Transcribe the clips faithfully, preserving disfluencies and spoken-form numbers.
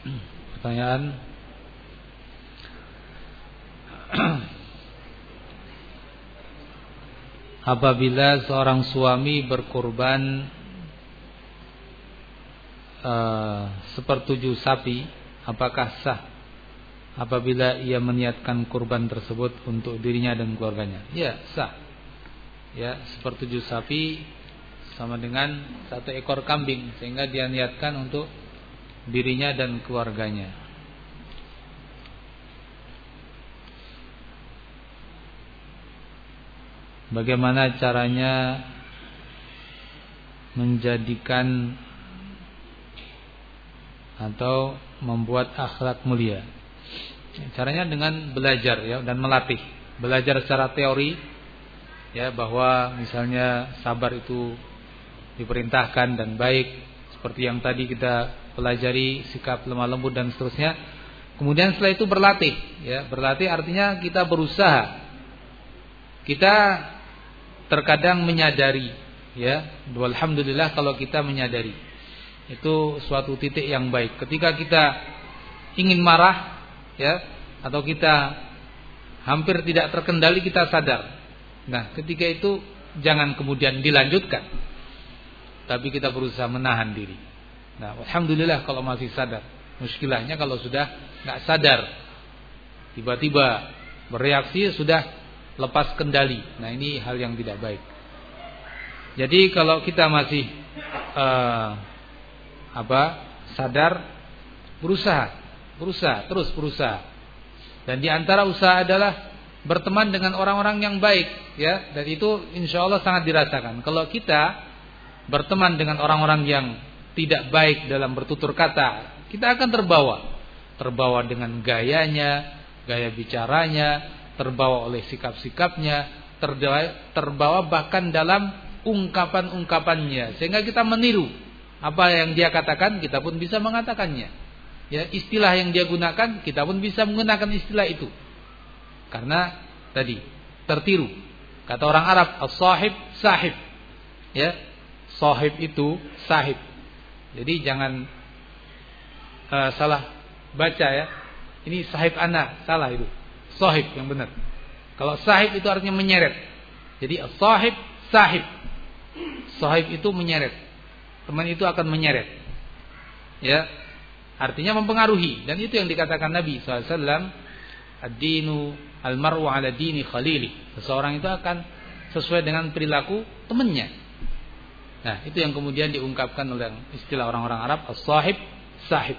Pertanyaan. Apabila seorang suami berkurban uh, sepertujuh sapi, apakah sah apabila ia meniatkan kurban tersebut untuk dirinya dan keluarganya? Ya, sah. Ya, sepertujuh sapi sama dengan satu ekor kambing, sehingga dia niatkan untuk dirinya dan keluarganya. Bagaimana caranya menjadikan atau membuat akhlak mulia? Caranya dengan belajar ya, dan melatih. Belajar secara teori ya, bahwa misalnya sabar itu diperintahkan dan baik, seperti yang tadi kita pelajari, sikap lemah lembut dan seterusnya. Kemudian setelah itu berlatih ya, berlatih artinya kita berusaha. Kita terkadang menyadari ya, alhamdulillah kalau kita menyadari, itu suatu titik yang baik. Ketika kita ingin marah ya, atau kita hampir tidak terkendali, kita sadar. Nah, ketika itu jangan kemudian dilanjutkan, tapi kita berusaha menahan diri. Nah, alhamdulillah kalau masih sadar. Muskilahnya kalau sudah nggak sadar, tiba-tiba bereaksi, sudah lepas kendali. Nah, ini hal yang tidak baik. Jadi kalau kita masih uh, apa sadar, berusaha, berusaha, terus berusaha. Dan di antara usaha adalah berteman dengan orang-orang yang baik, ya. Dan itu insya Allah sangat dirasakan. Kalau kita berteman dengan orang-orang yang tidak baik dalam bertutur kata, kita akan terbawa, terbawa dengan gayanya, gaya bicaranya, terbawa oleh sikap-sikapnya, terbawa bahkan dalam ungkapan-ungkapannya, sehingga kita meniru apa yang dia katakan, kita pun bisa mengatakannya. Ya, istilah yang dia gunakan, kita pun bisa menggunakan istilah itu. Karena tadi tertiru. Kata orang Arab, as-sahib sahib. Ya, sahib itu sahib. Jadi jangan uh, salah baca ya. Ini sahib ana, salah itu. Sahib yang benar. Kalau sahib itu artinya menyeret. Jadi as-sahib sahib. Sahib itu menyeret. Teman itu akan menyeret. Ya. Artinya mempengaruhi, dan itu yang dikatakan Nabi sallallahu alaihi wasallam, ad-dinu al-mar'u ala dini khalili. Seseorang itu akan sesuai dengan perilaku temannya. Nah, itu yang kemudian diungkapkan oleh istilah orang-orang Arab, as-sahib sahib.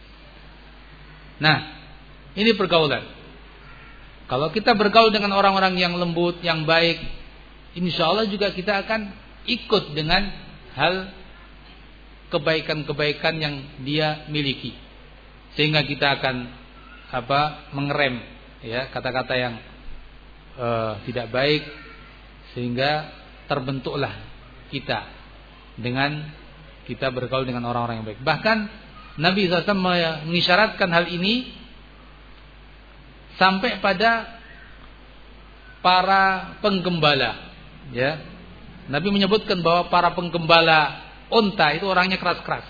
Nah, ini pergaulan. Kalau kita bergaul dengan orang-orang yang lembut, yang baik, insya Allah juga kita akan ikut dengan hal kebaikan-kebaikan yang dia miliki, sehingga kita akan apa mengerem ya kata-kata yang uh, tidak baik, sehingga terbentuklah kita dengan kita bergaul dengan orang-orang yang baik. Bahkan Nabi sallallahu alaihi wasallam mengisyaratkan hal ini sampai pada para penggembala ya. Nabi menyebutkan bahwa para penggembala unta itu orangnya keras-keras.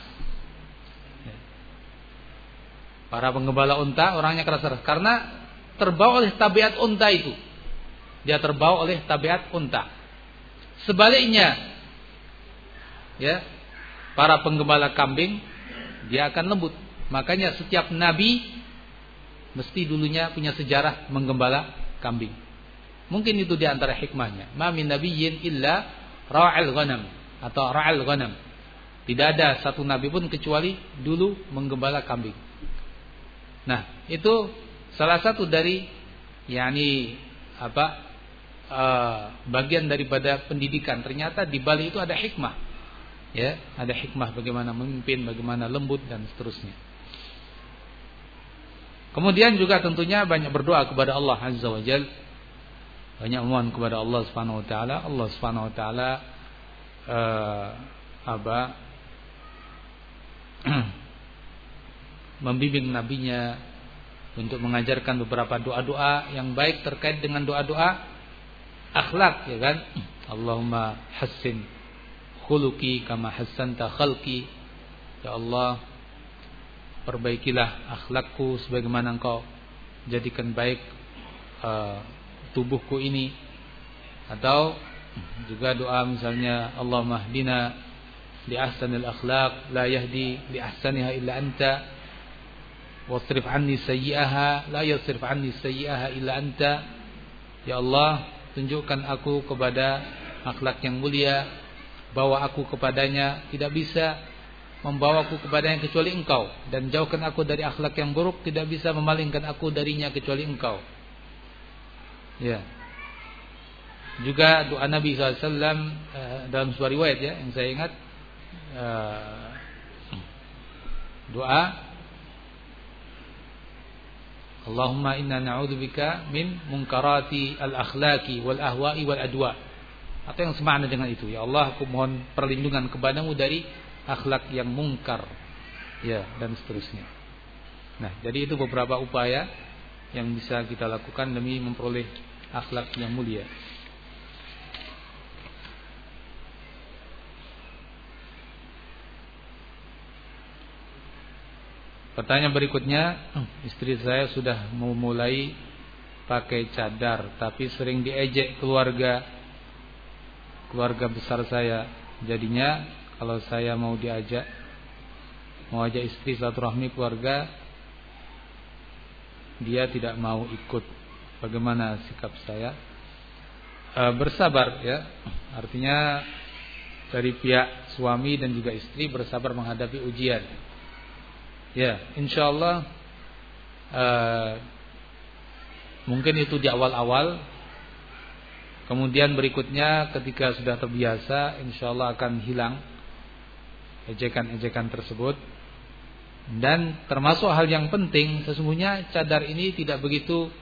Para penggembala unta orangnya keras-keras karena terbawa oleh tabiat unta itu. Dia terbawa oleh tabiat unta. Sebaliknya, ya, para penggembala kambing dia akan lembut. Makanya setiap nabi mesti dulunya punya sejarah menggembala kambing. Mungkin itu di antara hikmahnya. Ma min nabiyyin illa ra'al ghanam atau ra'al ghanam. Tidak ada satu nabi pun kecuali dulu menggembala kambing. Nah, itu salah satu dari yakni apa uh, bagian daripada pendidikan. Ternyata di balik itu ada hikmah. Ya, ada hikmah bagaimana memimpin, bagaimana lembut dan seterusnya. Kemudian juga tentunya banyak berdoa kepada Allah Azza wa Jalla. Banyak mohon kepada Allah Subhanahu wa taala. Allah Subhanahu wa taala uh, apa membimbing nabinya untuk mengajarkan beberapa doa-doa yang baik terkait dengan doa-doa akhlak, ya kan? Allahumma hassin khuluqi kama hassanta khalqi. Ya Allah, perbaikilah akhlakku sebagaimana Engkau jadikan baik uh, tubuhku ini. Atau juga doa misalnya Allahumma hdina li ahsanil akhlaq la yahdi li ahsaniha illa anta wasrif anni sayyi'aha la yasrif anni sayyi'aha illa anta. Ya Allah, tunjukkan aku kepada akhlak yang mulia, bawa aku kepadanya, tidak bisa membawaku kepadanya kecuali Engkau, dan jauhkan aku dari akhlak yang buruk, tidak bisa memalingkan aku darinya kecuali Engkau. Ya. Juga doa Nabi sallallahu alaihi wasallam uh, dalam sebuah riwayat ya yang saya ingat, uh, doa Allahumma inna na'udzubika min munkarati al-akhlaqi wal ahwa'i wal adwa. Atau yang semakna dengan itu. Ya Allah, aku mohon perlindungan kepadamu dari akhlak yang mungkar. Ya, dan seterusnya. Nah, jadi itu beberapa upaya yang bisa kita lakukan demi memperoleh akhlak yang mulia. Pertanyaan berikutnya, istri saya sudah memulai pakai cadar, tapi sering diejek keluarga keluarga besar saya. Jadinya kalau saya mau diajak, mau ajak istri silaturahmi keluarga, dia tidak mau ikut. Bagaimana sikap saya? E, bersabar ya, artinya dari pihak suami dan juga istri bersabar menghadapi ujian. Ya, insyaallah uh, mungkin itu di awal-awal. Kemudian berikutnya ketika sudah terbiasa, insyaallah akan hilang ejekan-ejekan tersebut. Dan termasuk hal yang penting, sesungguhnya cadar ini tidak begitu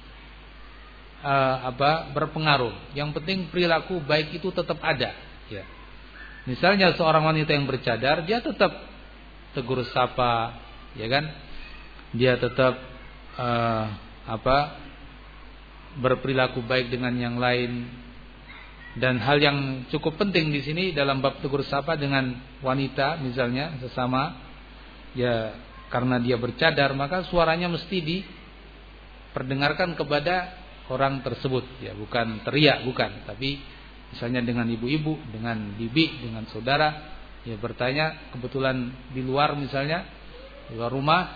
uh, apa berpengaruh. Yang penting perilaku baik itu tetap ada. Ya. Misalnya seorang wanita yang bercadar, dia tetap tegur sapa, ya kan? Dia tetap uh, apa? berperilaku baik dengan yang lain. Dan hal yang cukup penting di sini dalam bab tegur sapa dengan wanita misalnya sesama, ya karena dia bercadar maka suaranya mesti diperdengarkan kepada orang tersebut, ya bukan teriak, bukan, tapi misalnya dengan ibu-ibu, dengan bibi, dengan saudara. Ya bertanya kebetulan di luar misalnya, di luar rumah,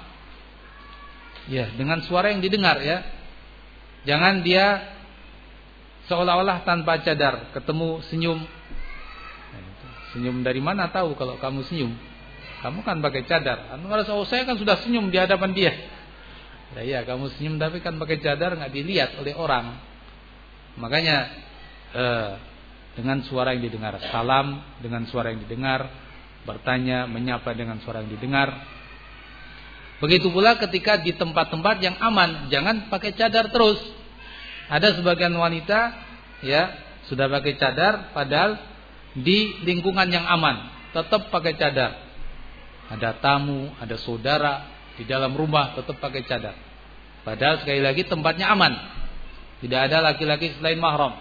ya dengan suara yang didengar ya. Jangan dia seolah-olah tanpa cadar, ketemu senyum. Senyum dari mana tahu kalau kamu senyum? Kamu kan pakai cadar. Anu merasa, oh saya kan sudah senyum di hadapan dia. Nah, iya kamu senyum tapi kan pakai cadar, nggak dilihat oleh orang. Makanya eh, dengan suara yang didengar, salam dengan suara yang didengar, bertanya, menyapa dengan suara yang didengar. Begitu pula ketika di tempat-tempat yang aman, jangan pakai cadar terus. Ada sebagian wanita ya sudah pakai cadar padahal di lingkungan yang aman tetap pakai cadar. Ada tamu, ada saudara di dalam rumah tetap pakai cadar. Padahal sekali lagi tempatnya aman. Tidak ada laki-laki selain mahram.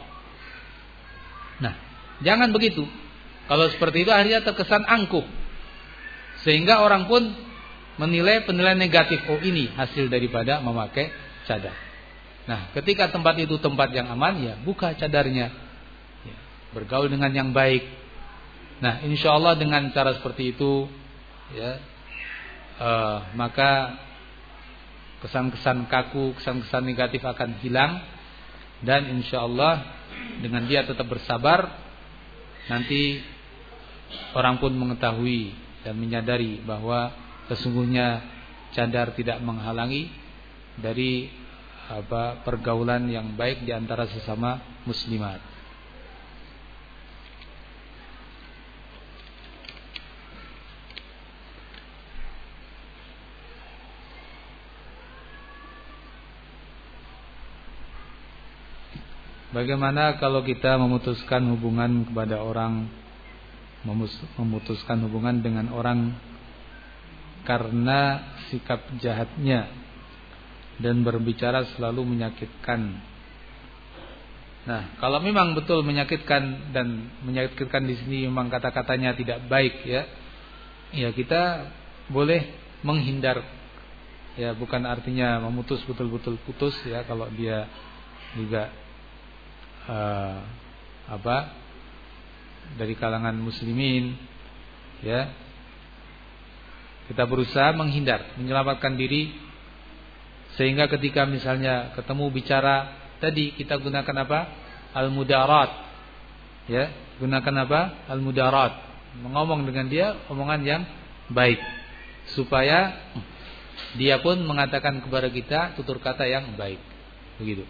Nah, jangan begitu. Kalau seperti itu akhirnya terkesan angkuh. Sehingga orang pun menilai penilaian negatif. Oh ini hasil daripada memakai cadar. Nah, ketika tempat itu tempat yang aman, ya buka cadarnya. Ya, bergaul dengan yang baik. Nah, insya Allah dengan cara seperti itu, ya, uh, maka kesan-kesan kaku, kesan-kesan negatif akan hilang. Dan insya Allah dengan dia tetap bersabar, nanti orang pun mengetahui dan menyadari bahwa sesungguhnya cadar tidak menghalangi dari apa pergaulan yang baik di antara sesama muslimat. Bagaimana kalau kita memutuskan hubungan kepada orang, memutuskan hubungan dengan orang karena sikap jahatnya dan berbicara selalu menyakitkan. Nah, kalau memang betul menyakitkan dan menyakitkan di sini memang kata-katanya tidak baik ya, ya kita boleh menghindar, ya bukan artinya memutus betul-betul putus ya, kalau dia juga uh, apa dari kalangan muslimin, ya kita berusaha menghindar, menyelamatkan diri, sehingga ketika misalnya ketemu bicara tadi kita gunakan apa? Al-mudarat, ya gunakan apa? Al-mudarat, mengomong dengan dia omongan yang baik, supaya dia pun mengatakan kepada kita tutur kata yang baik. Begitu.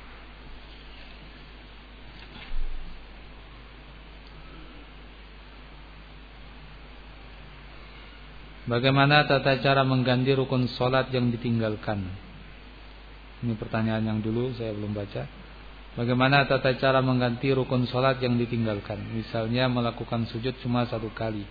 Bagaimana tata cara mengganti rukun sholat yang ditinggalkan? Ini pertanyaan yang dulu saya belum baca. Bagaimana tata cara mengganti rukun sholat yang ditinggalkan? Misalnya melakukan sujud cuma satu kali.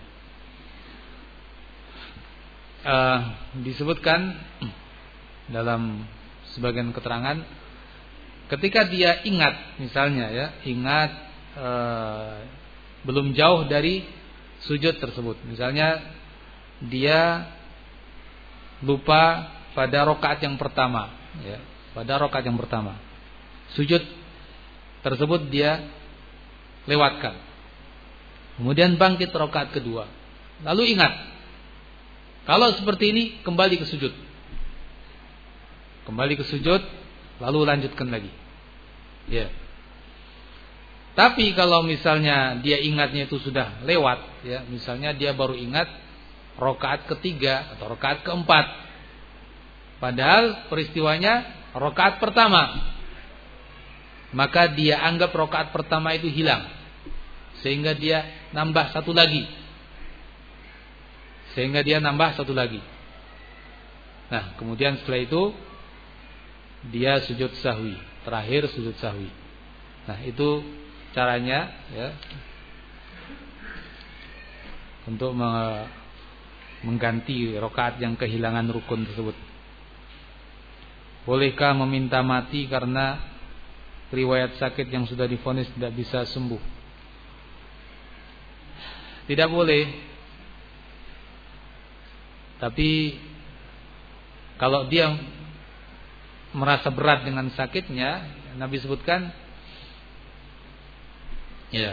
Uh, disebutkan dalam sebagian keterangan, ketika dia ingat, misalnya ya, ingat uh, belum jauh dari sujud tersebut, misalnya dia lupa pada rakaat yang pertama, ya, pada rakaat yang pertama, sujud tersebut dia lewatkan, kemudian bangkit rakaat kedua, lalu ingat. Kalau seperti ini, kembali ke sujud. Kembali ke sujud, lalu lanjutkan lagi. Ya. Tapi kalau misalnya dia ingatnya itu sudah lewat, ya, misalnya dia baru ingat rakaat ketiga atau rakaat keempat, padahal peristiwanya rakaat pertama, maka dia anggap rakaat pertama itu hilang, sehingga dia nambah satu lagi. Sehingga dia nambah satu lagi. Nah, kemudian setelah itu dia sujud sahwi, terakhir sujud sahwi. Nah, itu caranya, ya, untuk mengganti rakaat yang kehilangan rukun tersebut. Bolehkah meminta mati karena riwayat sakit yang sudah divonis tidak bisa sembuh? Tidak boleh. Tapi kalau dia merasa berat dengan sakitnya, Nabi sebutkan, ya,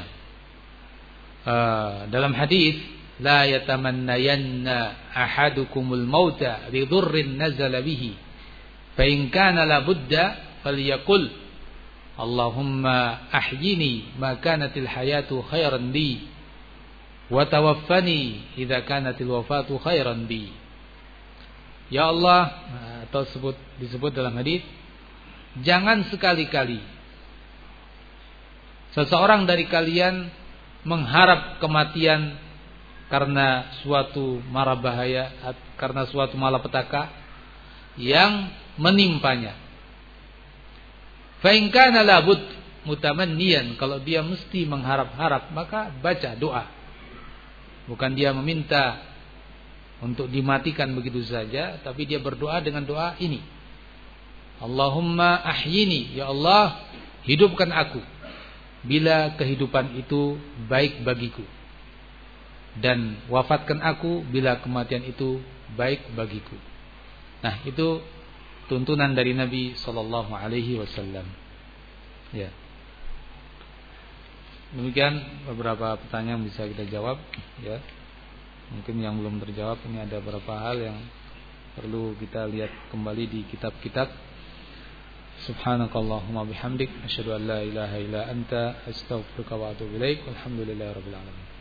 uh, dalam hadis, la yatamannayanna ahadukumul mauta li dhurrin nazala bihi, fa in kana la budda falyaqul Allahumma ahyini ma kanatil hayatu khairan li wa tawaffani idza kanatil wafatu khairan bi. Ya Allah, atau sebut disebut dalam hadis, jangan sekali-kali seseorang dari kalian mengharap kematian karena suatu mara bahaya, karena suatu malapetaka yang menimpanya. Fa in kana labud mutamanniyan, kalau dia mesti mengharap-harap, maka baca doa. Bukan dia meminta untuk dimatikan begitu saja, tapi dia berdoa dengan doa ini. Allahumma ahyini, ya Allah, hidupkan aku bila kehidupan itu baik bagiku, dan wafatkan aku bila kematian itu baik bagiku. Nah, itu tuntunan dari Nabi sallallahu alaihi wasallam. Ya. Demikian beberapa pertanyaan bisa kita jawab, ya. Mungkin yang belum terjawab, ini ada beberapa hal yang perlu kita lihat kembali di kitab-kitab. Subhanakallahumma bihamdik, asyhadu an la ilaha illa anta, astaghfiruka wa atubu ilaik. Walhamdulillahirabbil alamin.